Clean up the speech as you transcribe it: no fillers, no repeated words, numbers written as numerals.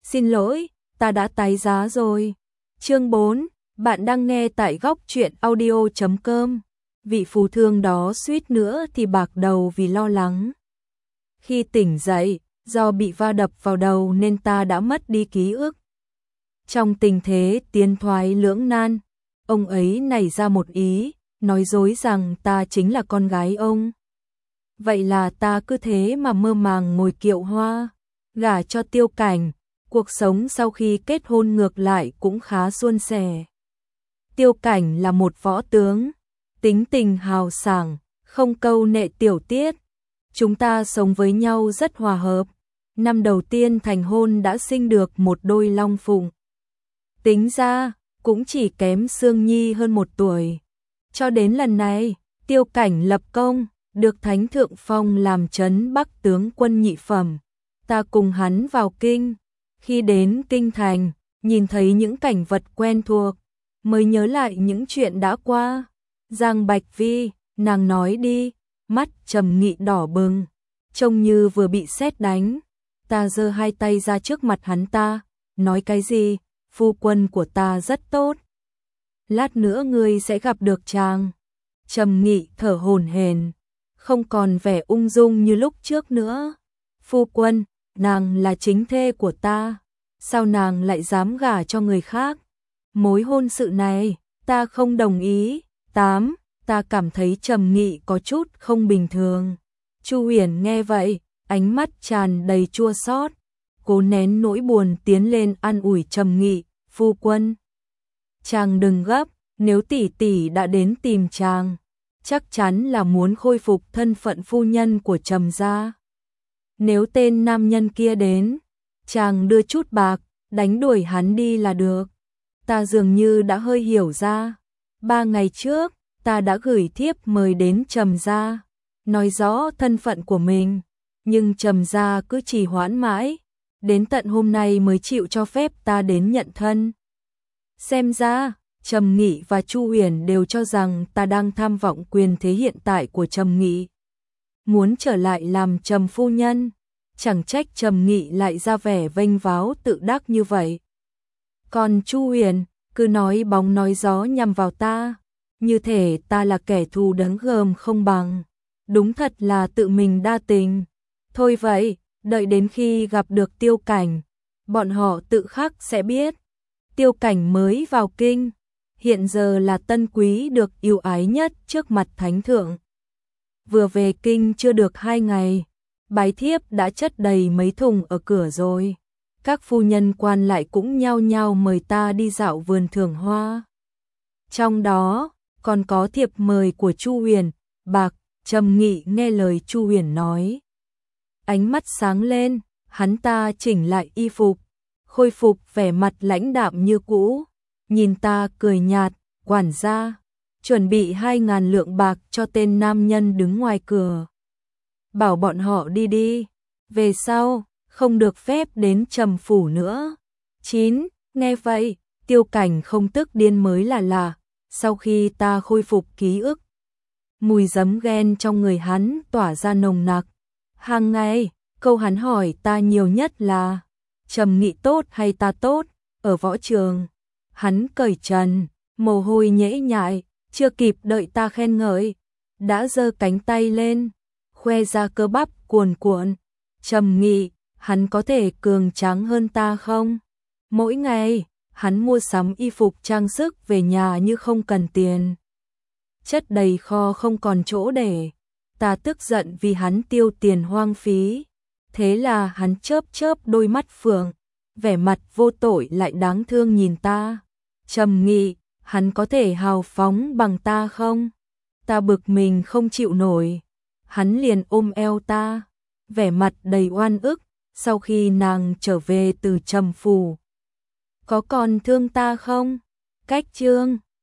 Xin lỗi, ta đã tái giá rồi. Chương 4, bạn đang nghe tại góc truyện audio.com. Vị phú thương đó suýt nữa thì bạc đầu vì lo lắng. Khi tỉnh dậy, do bị va đập vào đầu nên ta đã mất đi ký ức. Trong tình thế tiến thoái lưỡng nan, ông ấy nảy ra một ý, nói dối rằng ta chính là con gái ông. Vậy là ta cứ thế mà mơ màng ngồi kiệu hoa, gả cho Tiêu Cảnh. Cuộc sống sau khi kết hôn ngược lại cũng khá suôn sẻ. Tiêu Cảnh là một võ tướng, tính tình hào sảng, không câu nệ tiểu tiết. Chúng ta sống với nhau rất hòa hợp. Năm đầu tiên thành hôn đã sinh được một đôi long phụng. Tính ra, cũng chỉ kém Sương Nhi hơn 1 tuổi. Cho đến lần này, Tiêu Cảnh lập công, được Thánh Thượng phong làm trấn Bắc tướng quân nhị phẩm. Ta cùng hắn vào kinh. Khi đến kinh thành, nhìn thấy những cảnh vật quen thuộc, mới nhớ lại những chuyện đã qua. Giang Bạch Vi, nàng nói đi, mắt Trầm Nghị đỏ bừng, trông như vừa bị sét đánh. Ta giơ 2 tay ra trước mặt hắn ta, nói cái gì, phu quân của ta rất tốt. Lát nữa ngươi sẽ gặp được chàng. Trầm Nghị thở hổn hển, không còn vẻ ung dung như lúc trước nữa. Phu quân, nàng là chính thê của ta, sao nàng lại dám gả cho người khác? Mối hôn sự này, ta không đồng ý. 8. Ta cảm thấy Trầm Nghị có chút không bình thường. Chu Huyền nghe vậy, ánh mắt tràn đầy chua xót, cố nén nỗi buồn tiến lên an ủi Trầm Nghị, phu quân. Chàng đừng gấp, nếu tỷ tỷ đã đến tìm chàng, chắc chắn là muốn khôi phục thân phận phu nhân của Trầm gia. Nếu tên nam nhân kia đến, chàng đưa chút bạc, đánh đuổi hắn đi là được. Ta dường như đã hơi hiểu ra. 3 ngày trước, ta đã gửi thiếp mời đến Trầm gia, nói rõ thân phận của mình, nhưng Trầm gia cứ trì hoãn mãi, đến tận hôm nay mới chịu cho phép ta đến nhận thân. Xem ra, Trầm Nghị và Chu Huyền đều cho rằng ta đang tham vọng quyền thế hiện tại của Trầm Nghị, muốn trở lại làm Trầm phu nhân. Chẳng trách Trầm Nghị lại ra vẻ vênh váo tự đắc như vậy. Còn Chu Huyền cứ nói bóng nói gió nhằm vào ta, như thể ta là kẻ thù đáng gờm không bằng. Đúng thật là tự mình đa tình. Thôi vậy, đợi đến khi gặp được Tiêu Cảnh, bọn họ tự khắc sẽ biết. Tiêu Cảnh mới vào kinh, hiện giờ là tân quý được yêu ái nhất trước mặt Thánh Thượng. Vừa về kinh chưa được 2 ngày, bái thiếp đã chất đầy mấy thùng ở cửa rồi. Các phu nhân quan lại cũng nhao nhao mời ta đi dạo vườn thưởng hoa. Trong đó, còn có thiệp mời của Chu Huyền. Bạc. Trầm Nghị nghe lời Chu Huyền nói, ánh mắt sáng lên, hắn ta chỉnh lại y phục, khôi phục vẻ mặt lãnh đạm như cũ, nhìn ta cười nhạt, quản gia, chuẩn bị 2.000 lượng bạc cho tên nam nhân đứng ngoài cửa. Bảo bọn họ đi đi, về sau, không được phép đến Trầm phủ nữa. 9. Nghe vậy, Tiêu Cảnh không tức điên mới là lạ. Sau khi ta khôi phục ký ức, mùi giấm ghen trong người hắn tỏa ra nồng nặc. Hàng ngày, câu hắn hỏi ta nhiều nhất là Trầm Nghị tốt hay ta tốt. Ở võ trường, hắn cởi trần, mồ hôi nhễ nhại, chưa kịp đợi ta khen ngợi, đã giơ cánh tay lên, khoe ra cơ bắp cuồn cuộn. Trầm Nghị, hắn có thể cường tráng hơn ta không? Mỗi ngày, hắn mua sắm y phục trang sức về nhà như không cần tiền, chất đầy kho không còn chỗ để. Ta tức giận vì hắn tiêu tiền hoang phí. Thế là hắn chớp chớp đôi mắt phượng, vẻ mặt vô tội lại đáng thương nhìn ta. Trầm Nghị, hắn có thể hào phóng bằng ta không? Ta bực mình không chịu nổi. Hắn liền ôm eo ta, vẻ mặt đầy oan ức. Sau khi nàng trở về từ Trầm phủ, có còn thương ta không? Cách chương